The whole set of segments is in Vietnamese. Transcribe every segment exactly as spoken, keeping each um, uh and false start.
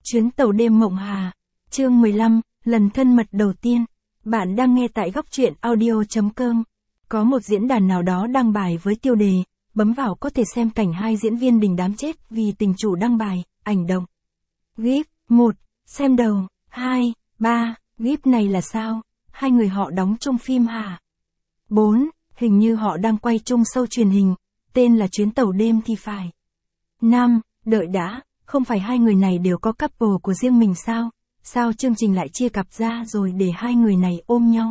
Chuyến tàu đêm mộng hà. Chương mười lăm, lần thân mật đầu tiên. Bạn đang nghe tại góc truyện audio chấm com. Có một diễn đàn nào đó đăng bài với tiêu đề, bấm vào có thể xem cảnh hai diễn viên đình đám chết vì tình chủ đăng bài, ảnh động. gif, một, xem đầu, hai, ba, gif này là sao? Hai người họ đóng chung phim hả? bốn, hình như họ đang quay chung show truyền hình, tên là Chuyến tàu đêm thì phải. năm, đợi đã, không phải hai người này đều có couple của riêng mình sao? Sao chương trình lại chia cặp ra rồi để hai người này ôm nhau?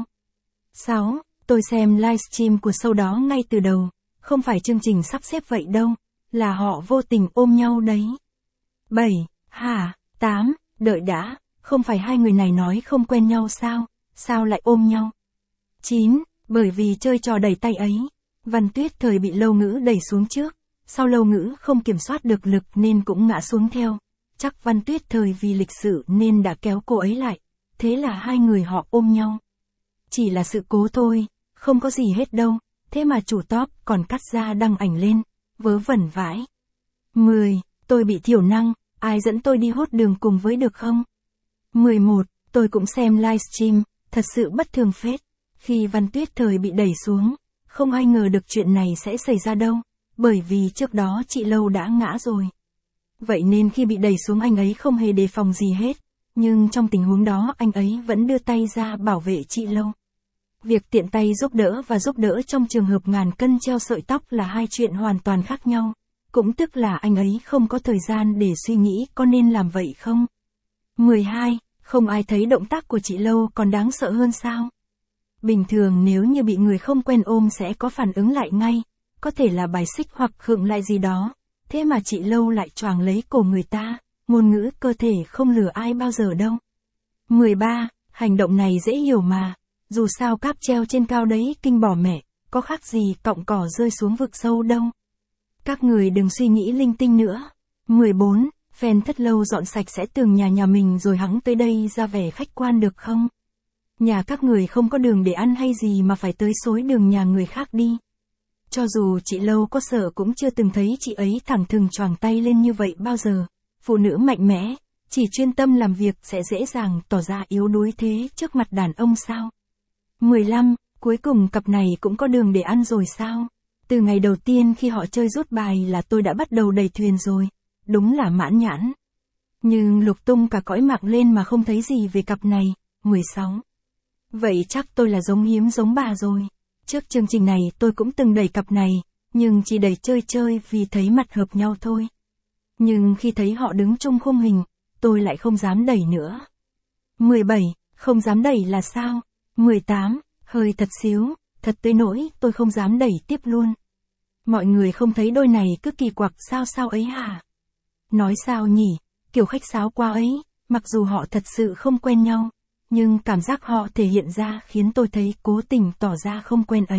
sáu, tôi xem livestream của show đó ngay từ đầu, không phải chương trình sắp xếp vậy đâu, là họ vô tình ôm nhau đấy. bảy, hả? tám, đợi đã, không phải hai người này nói không quen nhau sao? Sao lại ôm nhau? chín, bởi vì chơi trò đẩy tay ấy, Văn Tuyết Thời bị Lâu Ngữ đẩy xuống trước, sau Lâu Ngữ không kiểm soát được lực nên cũng ngã xuống theo. Chắc Văn Tuyết Thời vì lịch sự nên đã kéo cô ấy lại, thế là hai người họ ôm nhau. Chỉ là sự cố thôi, không có gì hết đâu, thế mà chủ top còn cắt ra đăng ảnh lên, vớ vẩn vãi. mười, tôi bị thiểu năng, ai dẫn tôi đi hốt đường cùng với được không? mười một, tôi cũng xem livestream, thật sự bất thường phết. Khi Văn Tuyết Thời bị đẩy xuống, không ai ngờ được chuyện này sẽ xảy ra đâu, bởi vì trước đó chị Lâu đã ngã rồi. Vậy nên khi bị đẩy xuống anh ấy không hề đề phòng gì hết, nhưng trong tình huống đó anh ấy vẫn đưa tay ra bảo vệ chị Lâu. Việc tiện tay giúp đỡ và giúp đỡ trong trường hợp ngàn cân treo sợi tóc là hai chuyện hoàn toàn khác nhau, cũng tức là anh ấy không có thời gian để suy nghĩ có nên làm vậy không. mười hai, không ai thấy động tác của chị Lâu còn đáng sợ hơn sao? Bình thường nếu như bị người không quen ôm sẽ có phản ứng lại ngay, có thể là bài xích hoặc khựng lại gì đó, thế mà chị Lâu lại choàng lấy cổ người ta, ngôn ngữ cơ thể không lừa ai bao giờ đâu. mười ba, hành động này dễ hiểu mà, dù sao cáp treo trên cao đấy kinh bỏ mẹ, có khác gì cọng cỏ rơi xuống vực sâu đâu. Các người đừng suy nghĩ linh tinh nữa. mười bốn, fan Thất Lâu dọn sạch sẽ tường nhà nhà mình rồi hẵng tới đây ra vẻ khách quan được không? Nhà các người không có đường để ăn hay gì mà phải tới xối đường nhà người khác đi. Cho dù chị Lâu có sợ cũng chưa từng thấy chị ấy thẳng thừng choàng tay lên như vậy bao giờ. Phụ nữ mạnh mẽ, chỉ chuyên tâm làm việc sẽ dễ dàng tỏ ra yếu đuối thế trước mặt đàn ông sao? mười lăm, cuối cùng cặp này cũng có đường để ăn rồi sao? Từ ngày đầu tiên khi họ chơi rút bài là tôi đã bắt đầu đẩy thuyền rồi. Đúng là mãn nhãn. Nhưng lục tung cả cõi mạng lên mà không thấy gì về cặp này. mười sáu. Vậy chắc tôi là giống hiếm giống bà rồi. Trước chương trình này tôi cũng từng đẩy cặp này, nhưng chỉ đẩy chơi chơi vì thấy mặt hợp nhau thôi. Nhưng khi thấy họ đứng chung khung hình, tôi lại không dám đẩy nữa. mười bảy, không dám đẩy là sao? mười tám, hơi thật xíu, thật tới nỗi tôi không dám đẩy tiếp luôn. Mọi người không thấy đôi này cứ kỳ quặc sao sao ấy hả? Nói sao nhỉ, kiểu khách sáo quá ấy, mặc dù họ thật sự không quen nhau, nhưng cảm giác họ thể hiện ra khiến tôi thấy cố tình tỏ ra không quen ấy.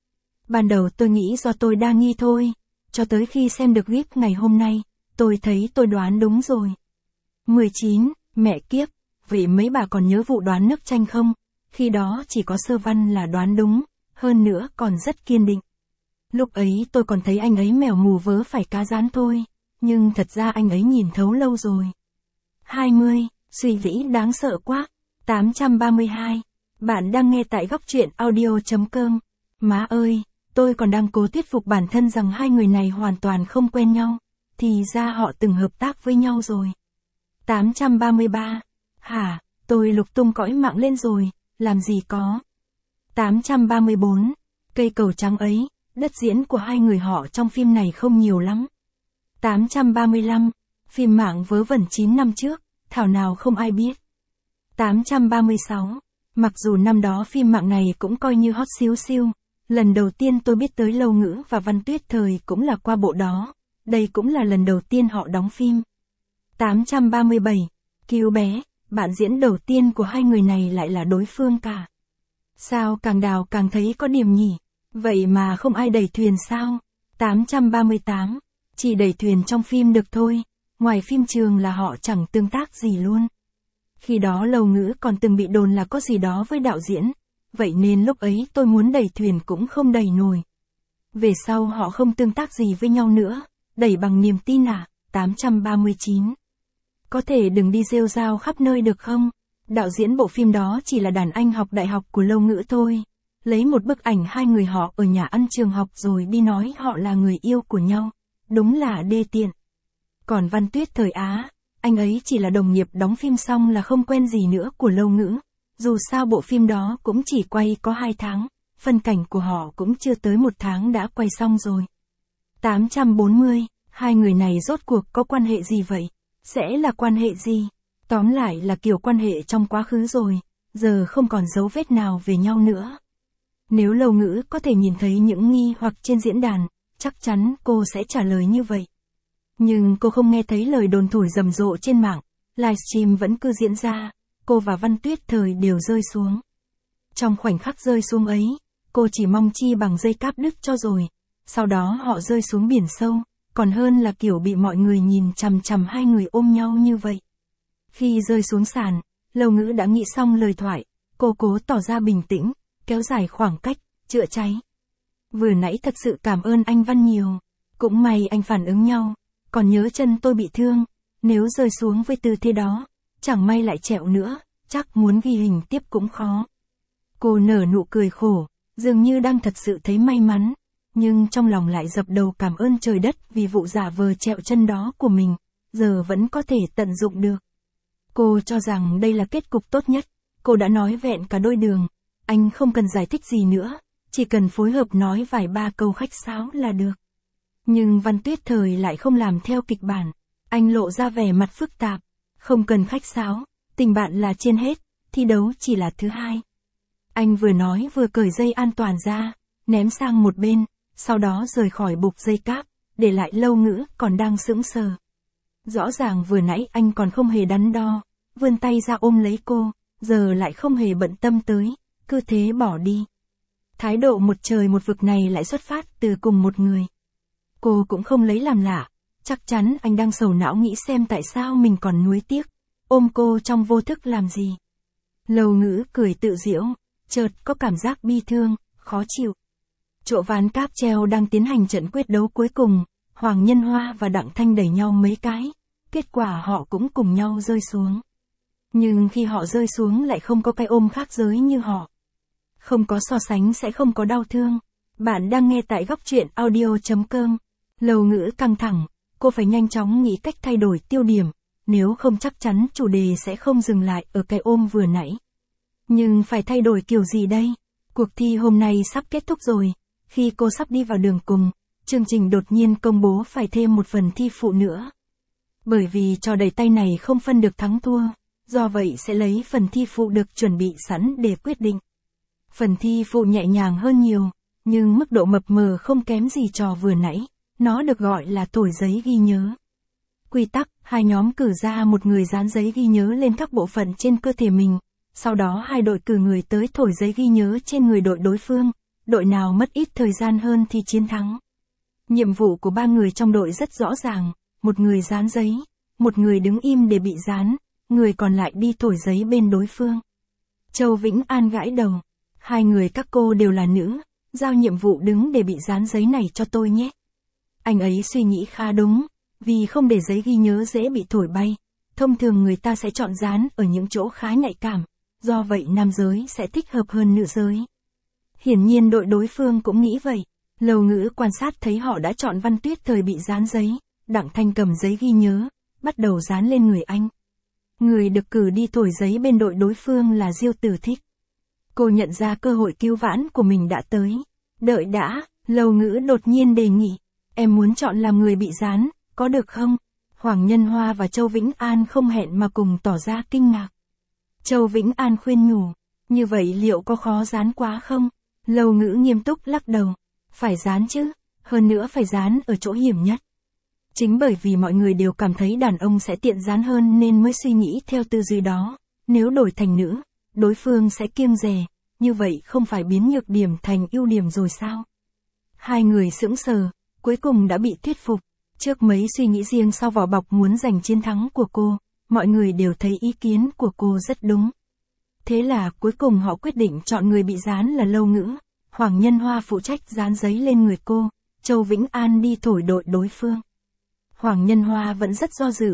Ban đầu tôi nghĩ do tôi đa nghi thôi, cho tới khi xem được gif ngày hôm nay, tôi thấy tôi đoán đúng rồi. mười chín, mẹ kiếp, vậy mấy bà còn nhớ vụ đoán nước chanh không? Khi đó chỉ có Sơ Văn là đoán đúng, hơn nữa còn rất kiên định. Lúc ấy tôi còn thấy anh ấy mèo mù vớ phải cá rán thôi, nhưng thật ra anh ấy nhìn thấu lâu rồi. hai mươi, suy vĩ đáng sợ quá. tám trăm ba mươi hai, bạn đang nghe tại góc truyện audio chấm com. Má ơi, tôi còn đang cố thuyết phục bản thân rằng hai người này hoàn toàn không quen nhau, thì ra họ từng hợp tác với nhau rồi. tám trăm ba mươi ba, hả, tôi lục tung cõi mạng lên rồi, làm gì có. tám trăm ba mươi bốn, cây cầu trắng ấy, đất diễn của hai người họ trong phim này không nhiều lắm. tám trăm ba mươi lăm, phim mạng vớ vẩn chín năm trước, thảo nào không ai biết. tám trăm ba mươi sáu, mặc dù năm đó phim mạng này cũng coi như hot xíu xiu, lần đầu tiên tôi biết tới Lâu Ngữ và Văn Tuyết Thời cũng là qua bộ đó, đây cũng là lần đầu tiên họ đóng phim. tám trăm ba mươi bảy, cứu bé, bạn diễn đầu tiên của hai người này lại là đối phương cả. Sao càng đào càng thấy có điểm nhỉ, vậy mà không ai đẩy thuyền sao? tám trăm ba mươi tám, chỉ đẩy thuyền trong phim được thôi, ngoài phim trường là họ chẳng tương tác gì luôn. Khi đó Lâu Ngữ còn từng bị đồn là có gì đó với đạo diễn, vậy nên lúc ấy tôi muốn đẩy thuyền cũng không đẩy nổi. Về sau họ không tương tác gì với nhau nữa, đẩy bằng niềm tin à, tám trăm ba mươi chín. Có thể đừng đi rêu rao khắp nơi được không? Đạo diễn bộ phim đó chỉ là đàn anh học đại học của Lâu Ngữ thôi. Lấy một bức ảnh hai người họ ở nhà ăn trường học rồi đi nói họ là người yêu của nhau. Đúng là đê tiện. Còn Văn Tuyết thời Á, anh ấy chỉ là đồng nghiệp đóng phim xong là không quen gì nữa của Lâu Ngữ. Dù sao bộ phim đó cũng chỉ quay có hai tháng, phân cảnh của họ cũng chưa tới một tháng đã quay xong rồi. tám trăm bốn mươi, hai người này rốt cuộc có quan hệ gì vậy? Sẽ là quan hệ gì? Tóm lại là kiểu quan hệ trong quá khứ rồi, giờ không còn dấu vết nào về nhau nữa. Nếu Lâu Ngữ có thể nhìn thấy những nghi hoặc trên diễn đàn, chắc chắn cô sẽ trả lời như vậy. Nhưng cô không nghe thấy lời đồn thổi rầm rộ trên mạng, livestream vẫn cứ diễn ra, cô và Văn Tuyết thời đều rơi xuống. Trong khoảnh khắc rơi xuống ấy, cô chỉ mong chi bằng dây cáp đứt cho rồi, sau đó họ rơi xuống biển sâu, còn hơn là kiểu bị mọi người nhìn chằm chằm hai người ôm nhau như vậy. Khi rơi xuống sàn, Lâu Ngữ đã nghĩ xong lời thoại, cô cố tỏ ra bình tĩnh, kéo dài khoảng cách, chữa cháy. Vừa nãy thật sự cảm ơn anh Văn nhiều, cũng may anh phản ứng nhau, còn nhớ chân tôi bị thương, nếu rơi xuống với tư thế đó, chẳng may lại trẹo nữa, chắc muốn ghi hình tiếp cũng khó. Cô nở nụ cười khổ, dường như đang thật sự thấy may mắn, nhưng trong lòng lại dập đầu cảm ơn trời đất vì vụ giả vờ trẹo chân đó của mình, giờ vẫn có thể tận dụng được. Cô cho rằng đây là kết cục tốt nhất, cô đã nói vẹn cả đôi đường, anh không cần giải thích gì nữa, chỉ cần phối hợp nói vài ba câu khách sáo là được. Nhưng Văn Tuyết thời lại không làm theo kịch bản, anh lộ ra vẻ mặt phức tạp, không cần khách sáo, tình bạn là trên hết, thi đấu chỉ là thứ hai. Anh vừa nói vừa cởi dây an toàn ra, ném sang một bên, sau đó rời khỏi buộc dây cáp, để lại Lâu Ngữ còn đang sững sờ. Rõ ràng vừa nãy anh còn không hề đắn đo, vươn tay ra ôm lấy cô, giờ lại không hề bận tâm tới, cứ thế bỏ đi. Thái độ một trời một vực này lại xuất phát từ cùng một người. Cô cũng không lấy làm lạ, chắc chắn anh đang sầu não nghĩ xem tại sao mình còn nuối tiếc, ôm cô trong vô thức làm gì. Lâu Ngữ cười tự giễu, chợt có cảm giác bi thương, khó chịu. Chỗ ván cáp treo đang tiến hành trận quyết đấu cuối cùng, Hoàng Nhân Hoa và Đặng Thanh đẩy nhau mấy cái, kết quả họ cũng cùng nhau rơi xuống. Nhưng khi họ rơi xuống lại không có cái ôm khác giới như họ. Không có so sánh sẽ không có đau thương. Bạn đang nghe tại góc truyện audio chấm com. Lâu Ngữ căng thẳng, cô phải nhanh chóng nghĩ cách thay đổi tiêu điểm, nếu không chắc chắn chủ đề sẽ không dừng lại ở cái ôm vừa nãy. Nhưng phải thay đổi kiểu gì đây? Cuộc thi hôm nay sắp kết thúc rồi, khi cô sắp đi vào đường cùng, chương trình đột nhiên công bố phải thêm một phần thi phụ nữa. Bởi vì trò đẩy tay này không phân được thắng thua, do vậy sẽ lấy phần thi phụ được chuẩn bị sẵn để quyết định. Phần thi phụ nhẹ nhàng hơn nhiều, nhưng mức độ mập mờ không kém gì trò vừa nãy, nó được gọi là thổi giấy ghi nhớ. Quy tắc, hai nhóm cử ra một người dán giấy ghi nhớ lên các bộ phận trên cơ thể mình, sau đó hai đội cử người tới thổi giấy ghi nhớ trên người đội đối phương, đội nào mất ít thời gian hơn thì chiến thắng. Nhiệm vụ của ba người trong đội rất rõ ràng, một người dán giấy, một người đứng im để bị dán, người còn lại đi thổi giấy bên đối phương. Châu Vĩnh An gãi đầu, hai người các cô đều là nữ, giao nhiệm vụ đứng để bị dán giấy này cho tôi nhé. Anh ấy suy nghĩ khá đúng, vì không để giấy ghi nhớ dễ bị thổi bay, thông thường người ta sẽ chọn dán ở những chỗ khá nhạy cảm, do vậy nam giới sẽ thích hợp hơn nữ giới. Hiển nhiên đội đối phương cũng nghĩ vậy. Lâu Ngữ quan sát thấy họ đã chọn Văn Tuyết thời bị dán giấy, Đặng Thanh cầm giấy ghi nhớ, bắt đầu dán lên người anh. Người được cử đi thổi giấy bên đội đối phương là Diêu Tử Thích. Cô nhận ra cơ hội cứu vãn của mình đã tới. Đợi đã, Lâu Ngữ đột nhiên đề nghị, em muốn chọn làm người bị dán, có được không? Hoàng Nhân Hoa và Châu Vĩnh An không hẹn mà cùng tỏ ra kinh ngạc. Châu Vĩnh An khuyên nhủ, như vậy liệu có khó dán quá không? Lâu Ngữ nghiêm túc lắc đầu, phải dán chứ, hơn nữa phải dán ở chỗ hiểm nhất. Chính bởi vì mọi người đều cảm thấy đàn ông sẽ tiện dán hơn nên mới suy nghĩ theo tư duy đó, nếu đổi thành nữ, đối phương sẽ kiêng dè, như vậy không phải biến nhược điểm thành ưu điểm rồi sao? Hai người sững sờ, cuối cùng đã bị thuyết phục, trước mấy suy nghĩ riêng sau vỏ bọc muốn giành chiến thắng của cô, mọi người đều thấy ý kiến của cô rất đúng. Thế là cuối cùng họ quyết định chọn người bị dán là Lâu Ngữ, Hoàng Nhân Hoa phụ trách dán giấy lên người cô, Châu Vĩnh An đi thổi đội đối phương. Hoàng Nhân Hoa vẫn rất do dự,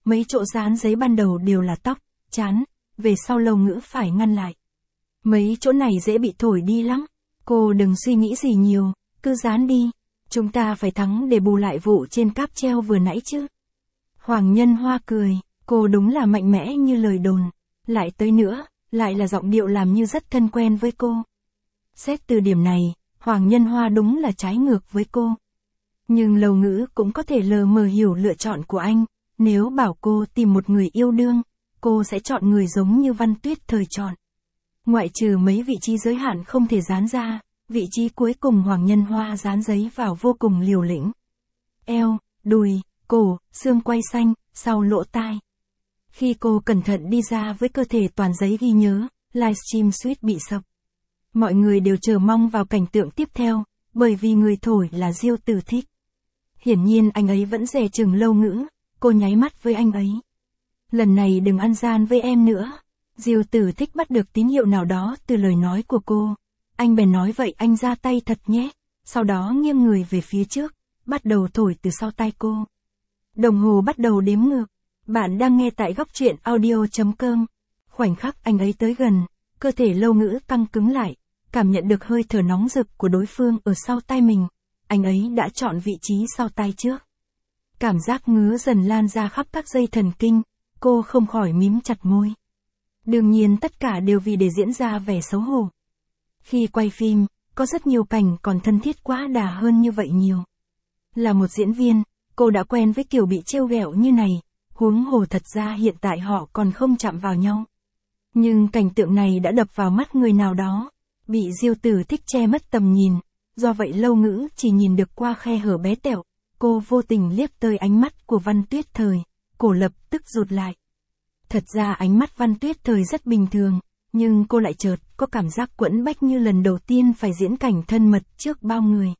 mấy chỗ dán giấy ban đầu đều là tóc, trán, về sau Lâu Ngữ phải ngăn lại. Mấy chỗ này dễ bị thổi đi lắm, cô đừng suy nghĩ gì nhiều, cứ dán đi, chúng ta phải thắng để bù lại vụ trên cáp treo vừa nãy chứ. Hoàng Nhân Hoa cười, cô đúng là mạnh mẽ như lời đồn, lại tới nữa, lại là giọng điệu làm như rất thân quen với cô. Xét từ điểm này, Hoàng Nhân Hoa đúng là trái ngược với cô. Nhưng Lâu Ngữ cũng có thể lờ mờ hiểu lựa chọn của anh, nếu bảo cô tìm một người yêu đương, cô sẽ chọn người giống như Văn Tuyết thời chọn. Ngoại trừ mấy vị trí giới hạn không thể dán ra, vị trí cuối cùng Hoàng Nhân Hoa dán giấy vào vô cùng liều lĩnh. Eo, đùi, cổ, xương quai xanh, sau lỗ tai. Khi cô cẩn thận đi ra với cơ thể toàn giấy ghi nhớ, livestream suýt bị sập. Mọi người đều chờ mong vào cảnh tượng tiếp theo, bởi vì người thổi là Diêu Tử Thích. Hiển nhiên anh ấy vẫn dè chừng Lâu Ngữ, cô nháy mắt với anh ấy. Lần này đừng ăn gian với em nữa. Diêu Tử Thích bắt được tín hiệu nào đó từ lời nói của cô. Anh bèn nói vậy anh ra tay thật nhé. Sau đó nghiêng người về phía trước, bắt đầu thổi từ sau tai cô. Đồng hồ bắt đầu đếm ngược. Bạn đang nghe tại góc truyện audio chấm com. Khoảnh khắc anh ấy tới gần, cơ thể Lâu Ngữ căng cứng lại, cảm nhận được hơi thở nóng rực của đối phương ở sau tai mình. Anh ấy đã chọn vị trí sau tai trước. Cảm giác ngứa dần lan ra khắp các dây thần kinh, cô không khỏi mím chặt môi. Đương nhiên tất cả đều vì để diễn ra vẻ xấu hổ. Khi quay phim, có rất nhiều cảnh còn thân thiết quá đà hơn như vậy nhiều. Là một diễn viên, cô đã quen với kiểu bị trêu ghẹo như này, huống hồ thật ra hiện tại họ còn không chạm vào nhau. Nhưng cảnh tượng này đã đập vào mắt người nào đó, bị Diêu Tử Thích che mất tầm nhìn, do vậy Lâu Ngữ chỉ nhìn được qua khe hở bé tẹo, cô vô tình liếc tới ánh mắt của Văn Tuyết Thời, cổ lập tức rụt lại. Thật ra ánh mắt Văn Tuyết Thời rất bình thường, nhưng cô lại chợt có cảm giác quẫn bách như lần đầu tiên phải diễn cảnh thân mật trước bao người.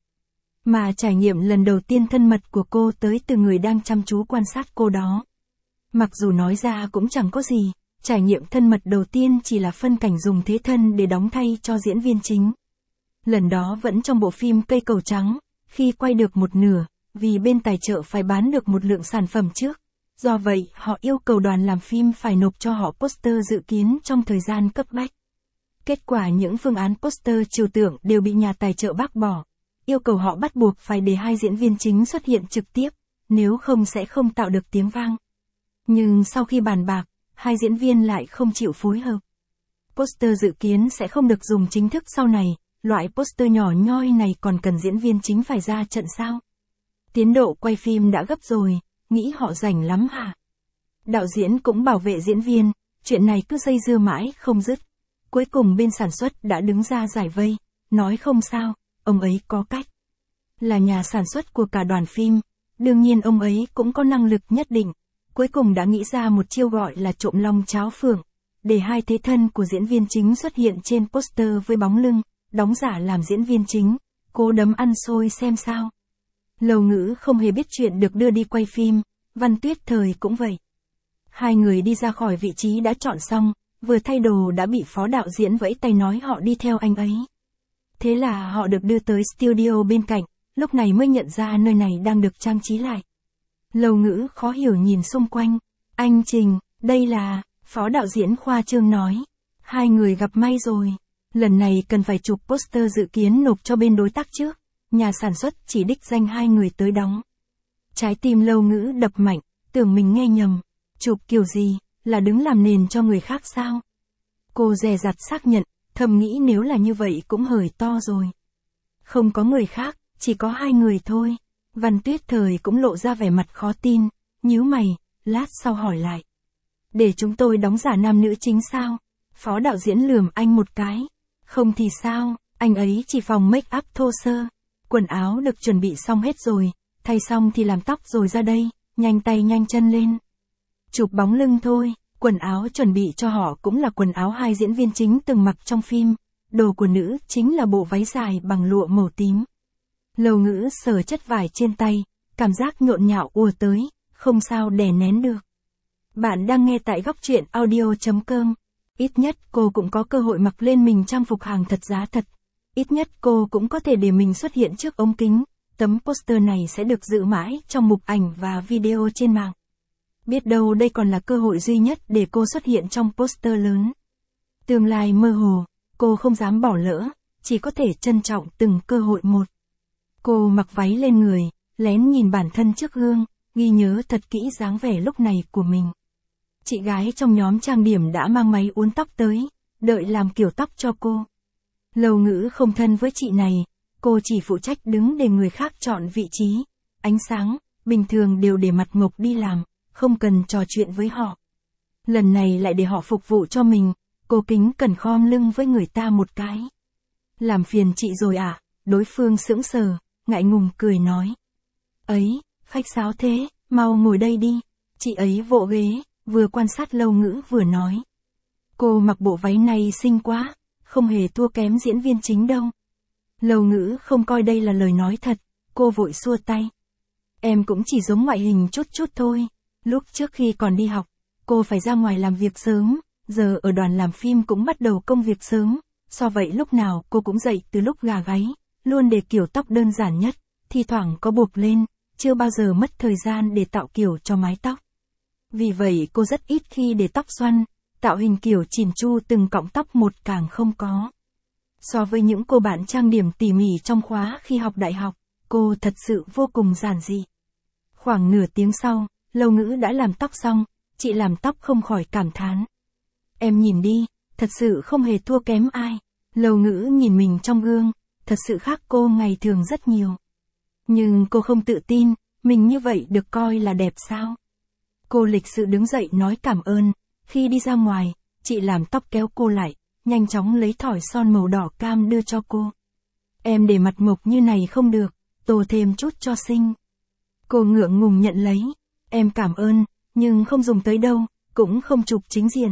Mà trải nghiệm lần đầu tiên thân mật của cô tới từ người đang chăm chú quan sát cô đó. Mặc dù nói ra cũng chẳng có gì, trải nghiệm thân mật đầu tiên chỉ là phân cảnh dùng thế thân để đóng thay cho diễn viên chính. Lần đó vẫn trong bộ phim Cây Cầu Trắng, khi quay được một nửa, vì bên tài trợ phải bán được một lượng sản phẩm trước. Do vậy, họ yêu cầu đoàn làm phim phải nộp cho họ poster dự kiến trong thời gian cấp bách. Kết quả những phương án poster trừu tượng đều bị nhà tài trợ bác bỏ. Yêu cầu họ bắt buộc phải để hai diễn viên chính xuất hiện trực tiếp, nếu không sẽ không tạo được tiếng vang. Nhưng sau khi bàn bạc, hai diễn viên lại không chịu phối hợp. Poster dự kiến sẽ không được dùng chính thức sau này, loại poster nhỏ nhoi này còn cần diễn viên chính phải ra trận sao? Tiến độ quay phim đã gấp rồi, nghĩ họ rảnh lắm hả? Đạo diễn cũng bảo vệ diễn viên, chuyện này cứ dây dưa mãi không dứt. Cuối cùng bên sản xuất đã đứng ra giải vây, nói không sao, ông ấy có cách. Là nhà sản xuất của cả đoàn phim, đương nhiên ông ấy cũng có năng lực nhất định. Cuối cùng đã nghĩ ra một chiêu gọi là trộm long cháo phượng, để hai thế thân của diễn viên chính xuất hiện trên poster với bóng lưng, đóng giả làm diễn viên chính, cố đấm ăn xôi xem sao. Lâu Ngữ không hề biết chuyện được đưa đi quay phim, Văn Tuyết Thời cũng vậy. Hai người đi ra khỏi vị trí đã chọn xong, vừa thay đồ đã bị phó đạo diễn vẫy tay nói họ đi theo anh ấy. Thế là họ được đưa tới studio bên cạnh, lúc này mới nhận ra nơi này đang được trang trí lại. Lâu Ngữ khó hiểu nhìn xung quanh. Anh Trình, đây là, phó đạo diễn khoa trương nói. Hai người gặp may rồi. Lần này cần phải chụp poster dự kiến nộp cho bên đối tác trước. Nhà sản xuất chỉ đích danh hai người tới đóng. Trái tim Lâu Ngữ đập mạnh, tưởng mình nghe nhầm. Chụp kiểu gì, là đứng làm nền cho người khác sao? Cô dè dặt xác nhận, thầm nghĩ nếu là như vậy cũng hời to rồi. Không có người khác, chỉ có hai người thôi. Văn Tuyết Thời cũng lộ ra vẻ mặt khó tin, nhíu mày, lát sau hỏi lại. Để chúng tôi đóng giả nam nữ chính sao? Phó đạo diễn lườm anh một cái. Không thì sao, anh ấy chỉ phòng make up thô sơ. Quần áo được chuẩn bị xong hết rồi, thay xong thì làm tóc rồi ra đây, nhanh tay nhanh chân lên. Chụp bóng lưng thôi, quần áo chuẩn bị cho họ cũng là quần áo hai diễn viên chính từng mặc trong phim. Đồ của nữ chính là bộ váy dài bằng lụa màu tím. Lâu Ngữ sờ chất vải trên tay, cảm giác nhộn nhạo ùa tới, không sao đè nén được. Bạn đang nghe tại góc truyện audio chấm com. Ít nhất cô cũng có cơ hội mặc lên mình trang phục hàng thật giá thật. Ít nhất cô cũng có thể để mình xuất hiện trước ống kính. Tấm poster này sẽ được giữ mãi trong mục ảnh và video trên mạng. Biết đâu đây còn là cơ hội duy nhất để cô xuất hiện trong poster lớn. Tương lai mơ hồ, cô không dám bỏ lỡ, chỉ có thể trân trọng từng cơ hội một. Cô mặc váy lên người, lén nhìn bản thân trước gương, ghi nhớ thật kỹ dáng vẻ lúc này của mình. Chị gái trong nhóm trang điểm đã mang máy uốn tóc tới, đợi làm kiểu tóc cho cô. Lâu Ngữ không thân với chị này, cô chỉ phụ trách đứng để người khác chọn vị trí, ánh sáng, bình thường đều để mặt Ngọc đi làm, không cần trò chuyện với họ. Lần này lại để họ phục vụ cho mình, cô kính cẩn khom lưng với người ta một cái. Làm phiền chị rồi à? Đối phương sững sờ, ngại ngùng cười nói. Ấy, khách sáo thế, mau ngồi đây đi. Chị ấy vỗ ghế, vừa quan sát Lâu Ngữ vừa nói. Cô mặc bộ váy này xinh quá, không hề thua kém diễn viên chính đâu. Lâu Ngữ không coi đây là lời nói thật, cô vội xua tay. Em cũng chỉ giống ngoại hình chút chút thôi. Lúc trước khi còn đi học, cô phải ra ngoài làm việc sớm, giờ ở đoàn làm phim cũng bắt đầu công việc sớm. Do vậy lúc nào cô cũng dậy từ lúc gà gáy, luôn để kiểu tóc đơn giản nhất, thi thoảng có buộc lên, chưa bao giờ mất thời gian để tạo kiểu cho mái tóc. Vì vậy cô rất ít khi để tóc xoăn, tạo hình kiểu chỉn chu từng cọng tóc một càng không có. So với những cô bạn trang điểm tỉ mỉ trong khóa khi học đại học, cô thật sự vô cùng giản dị. Khoảng nửa tiếng sau, Lâu Ngữ đã làm tóc xong, chị làm tóc không khỏi cảm thán. Em nhìn đi, thật sự không hề thua kém ai. Lâu Ngữ nhìn mình trong gương, thật sự khác cô ngày thường rất nhiều. Nhưng cô không tự tin, mình như vậy được coi là đẹp sao? Cô lịch sự đứng dậy nói cảm ơn, khi đi ra ngoài, chị làm tóc kéo cô lại, nhanh chóng lấy thỏi son màu đỏ cam đưa cho cô. Em để mặt mộc như này không được, tô thêm chút cho xinh. Cô ngượng ngùng nhận lấy, em cảm ơn, nhưng không dùng tới đâu, cũng không chụp chính diện.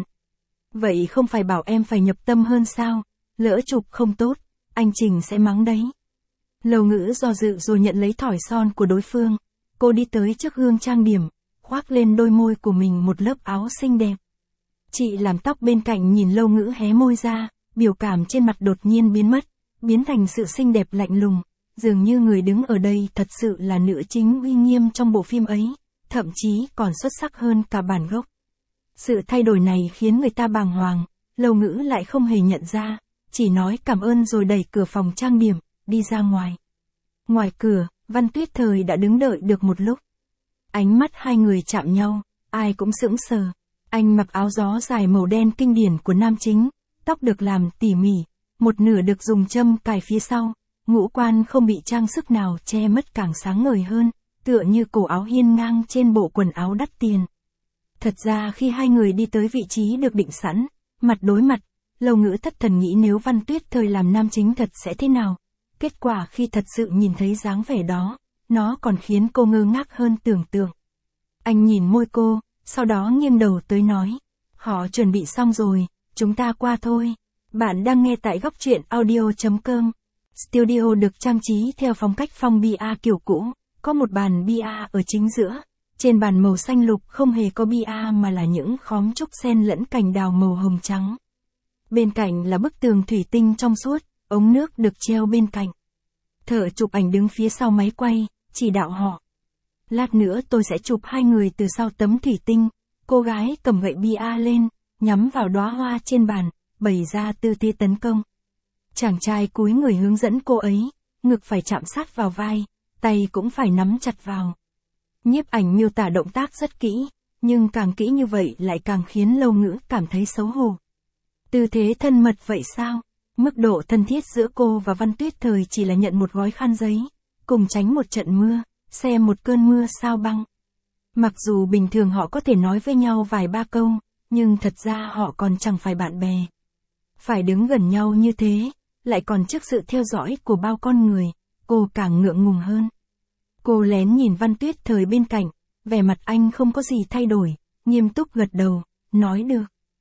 Vậy không phải bảo em phải nhập tâm hơn sao, lỡ chụp không tốt, anh Trình sẽ mắng đấy. Lâu Ngữ do dự rồi nhận lấy thỏi son của đối phương, cô đi tới trước gương trang điểm, khoác lên đôi môi của mình một lớp áo xinh đẹp. Chị làm tóc bên cạnh nhìn Lâu Ngữ hé môi ra, biểu cảm trên mặt đột nhiên biến mất, biến thành sự xinh đẹp lạnh lùng, dường như người đứng ở đây thật sự là nữ chính uy nghiêm trong bộ phim ấy, thậm chí còn xuất sắc hơn cả bản gốc. Sự thay đổi này khiến người ta bàng hoàng, Lâu Ngữ lại không hề nhận ra, chỉ nói cảm ơn rồi đẩy cửa phòng trang điểm, đi ra ngoài. Ngoài cửa, Văn Tuyết Thời đã đứng đợi được một lúc. Ánh mắt hai người chạm nhau, ai cũng sững sờ. Anh mặc áo gió dài màu đen kinh điển của nam chính, tóc được làm tỉ mỉ, một nửa được dùng châm cài phía sau, ngũ quan không bị trang sức nào che mất càng sáng ngời hơn, tựa như cổ áo hiên ngang trên bộ quần áo đắt tiền. Thật ra khi hai người đi tới vị trí được định sẵn, mặt đối mặt, Lâu Ngữ thất thần nghĩ nếu Văn Tuyết Thời làm nam chính thật sẽ thế nào. Kết quả khi thật sự nhìn thấy dáng vẻ đó, nó còn khiến cô ngơ ngác hơn tưởng tượng. Anh nhìn môi cô, sau đó nghiêng đầu tới nói, họ chuẩn bị xong rồi, chúng ta qua thôi. Bạn đang nghe tại góc truyện audio chấm com. Studio được trang trí theo phong cách phong bia kiểu cũ, có một bàn bia ở chính giữa. Trên bàn màu xanh lục không hề có bia mà là những khóm trúc sen lẫn cành đào màu hồng trắng. Bên cạnh là bức tường thủy tinh trong suốt, ống nước được treo bên cạnh. Thợ chụp ảnh đứng phía sau máy quay, chỉ đạo họ. Lát nữa tôi sẽ chụp hai người từ sau tấm thủy tinh. Cô gái cầm gậy bia lên, nhắm vào đóa hoa trên bàn, bày ra tư thế tấn công. Chàng trai cúi người hướng dẫn cô ấy, ngực phải chạm sát vào vai, tay cũng phải nắm chặt vào. Nhiếp ảnh miêu tả động tác rất kỹ, nhưng càng kỹ như vậy lại càng khiến Lâu Ngữ cảm thấy xấu hổ. Tư thế thân mật vậy sao? Mức độ thân thiết giữa cô và Văn Tuyết Thời chỉ là nhận một gói khăn giấy, cùng tránh một trận mưa, xem một cơn mưa sao băng. Mặc dù bình thường họ có thể nói với nhau vài ba câu, nhưng thật ra họ còn chẳng phải bạn bè. Phải đứng gần nhau như thế, lại còn trước sự theo dõi của bao con người, cô càng ngượng ngùng hơn. Cô lén nhìn Văn Tuyết Thời bên cạnh, vẻ mặt anh không có gì thay đổi, nghiêm túc gật đầu, nói được.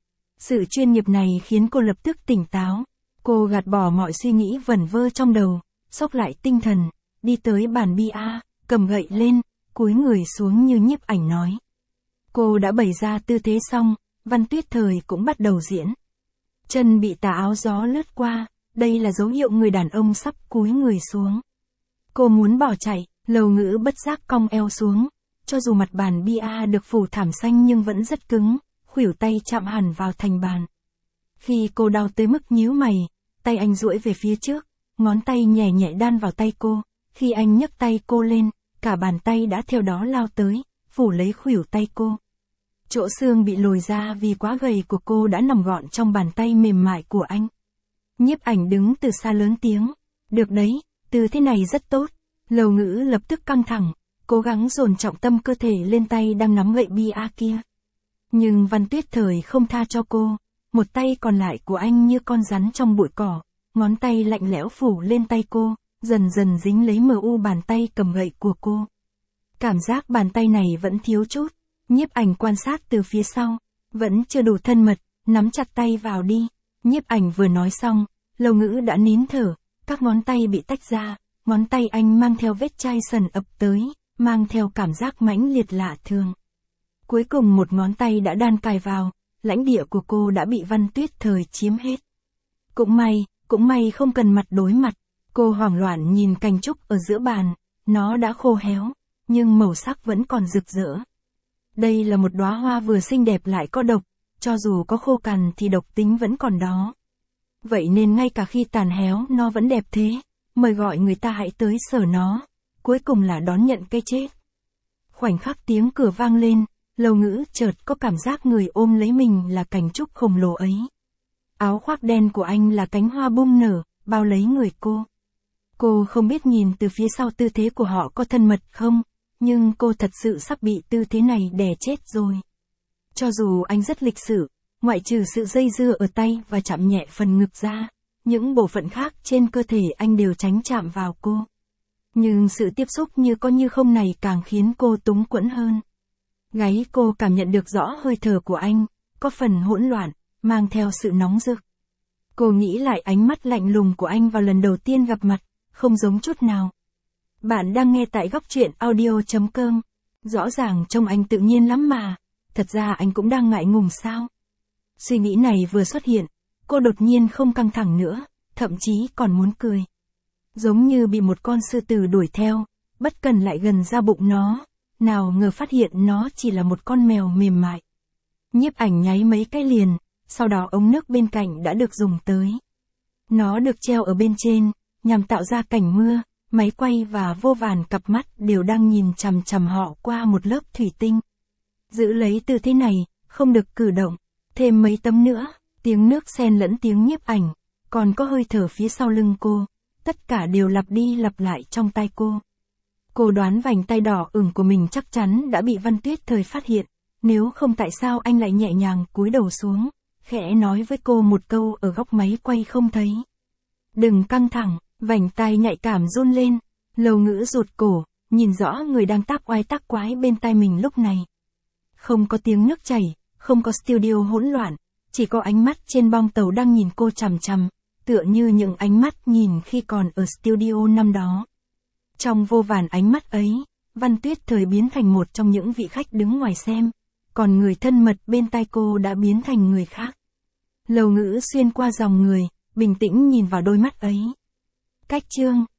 Sự chuyên nghiệp này khiến cô lập tức tỉnh táo. Cô gạt bỏ mọi suy nghĩ vẩn vơ trong đầu, xốc lại tinh thần, đi tới bàn bia, cầm gậy lên, cúi người xuống như nhiếp ảnh nói. Cô đã bày ra tư thế xong, Văn Tuyết Thời cũng bắt đầu diễn. Chân bị tà áo gió lướt qua, đây là dấu hiệu người đàn ông sắp cúi người xuống. Cô muốn bỏ chạy, Lâu Ngữ bất giác cong eo xuống, cho dù mặt bàn bia được phủ thảm xanh nhưng vẫn rất cứng, khuỷu tay chạm hẳn vào thành bàn. Khi cô đau tới mức nhíu mày, tay anh duỗi về phía trước, ngón tay nhẹ nhẹ đan vào tay cô, khi anh nhấc tay cô lên, cả bàn tay đã theo đó lao tới, phủ lấy khuỷu tay cô. Chỗ xương bị lồi ra vì quá gầy của cô đã nằm gọn trong bàn tay mềm mại của anh. Nhiếp Ảnh đứng từ xa lớn tiếng, được đấy, tư thế này rất tốt. Lầu Ngữ lập tức căng thẳng, cố gắng dồn trọng tâm cơ thể lên tay đang nắm gậy bia kia. Nhưng Văn Tuyết Thời không tha cho cô, một tay còn lại của anh như con rắn trong bụi cỏ, ngón tay lạnh lẽo phủ lên tay cô, dần dần dính lấy mờ u bàn tay cầm gậy của cô. Cảm giác bàn tay này vẫn thiếu chút, Nhiếp Ảnh quan sát từ phía sau, vẫn chưa đủ thân mật, nắm chặt tay vào đi. Nhiếp Ảnh vừa nói xong, Lầu Ngữ đã nín thở, các ngón tay bị tách ra, ngón tay anh mang theo vết chai sần ập tới, mang theo cảm giác mãnh liệt lạ thường. Cuối cùng một ngón tay đã đan cài vào, lãnh địa của cô đã bị Văn Tuyết Thời chiếm hết. Cũng may, cũng may không cần mặt đối mặt, cô hoảng loạn nhìn cành trúc ở giữa bàn, nó đã khô héo, nhưng màu sắc vẫn còn rực rỡ. Đây là một đóa hoa vừa xinh đẹp lại có độc, cho dù có khô cằn thì độc tính vẫn còn đó. Vậy nên ngay cả khi tàn héo nó vẫn đẹp thế, mời gọi người ta hãy tới sờ nó, cuối cùng là đón nhận cái chết. Khoảnh khắc tiếng cửa vang lên, Lầu Ngữ chợt có cảm giác người ôm lấy mình là cành trúc khổng lồ ấy. Áo khoác đen của anh là cánh hoa bung nở, bao lấy người cô. Cô không biết nhìn từ phía sau tư thế của họ có thân mật không, nhưng cô thật sự sắp bị tư thế này đè chết rồi. Cho dù anh rất lịch sự, ngoại trừ sự dây dưa ở tay và chạm nhẹ phần ngực ra, những bộ phận khác trên cơ thể anh đều tránh chạm vào cô. Nhưng sự tiếp xúc như có như không này càng khiến cô túng quẫn hơn. Gáy cô cảm nhận được rõ hơi thở của anh, có phần hỗn loạn, mang theo sự nóng rực. Cô nghĩ lại ánh mắt lạnh lùng của anh vào lần đầu tiên gặp mặt, không giống chút nào. Bạn đang nghe tại góc truyện audio chấm com. Rõ ràng trông anh tự nhiên lắm mà, thật ra anh cũng đang ngại ngùng sao? Suy nghĩ này vừa xuất hiện, cô đột nhiên không căng thẳng nữa, thậm chí còn muốn cười. Giống như bị một con sư tử đuổi theo, bất cần lại gần ra bụng nó, nào ngờ phát hiện nó chỉ là một con mèo mềm mại. Nhiếp Ảnh nháy mấy cái liền, sau đó ống nước bên cạnh đã được dùng tới. Nó được treo ở bên trên, nhằm tạo ra cảnh mưa, máy quay và vô vàn cặp mắt đều đang nhìn chằm chằm họ qua một lớp thủy tinh. Giữ lấy tư thế này, không được cử động, thêm mấy tấm nữa, tiếng nước xen lẫn tiếng Nhiếp Ảnh, còn có hơi thở phía sau lưng cô, tất cả đều lặp đi lặp lại trong tai cô. Cô đoán vành tay đỏ ửng của mình chắc chắn đã bị Văn Tuyết Thời phát hiện, nếu không tại sao anh lại nhẹ nhàng cúi đầu xuống, khẽ nói với cô một câu ở góc máy quay không thấy. Đừng căng thẳng, vành tai nhạy cảm run lên, Lầu Ngữ rụt cổ, nhìn rõ người đang tác oai tác quái bên tai mình lúc này. Không có tiếng nước chảy, không có studio hỗn loạn, chỉ có ánh mắt trên bong tàu đang nhìn cô chằm chằm, tựa như những ánh mắt nhìn khi còn ở studio năm đó. Trong vô vàn ánh mắt ấy, Văn Tuyết Thời biến thành một trong những vị khách đứng ngoài xem, còn người thân mật bên tai cô đã biến thành người khác. Lầu Ngữ xuyên qua dòng người, bình tĩnh nhìn vào đôi mắt ấy. Cách chương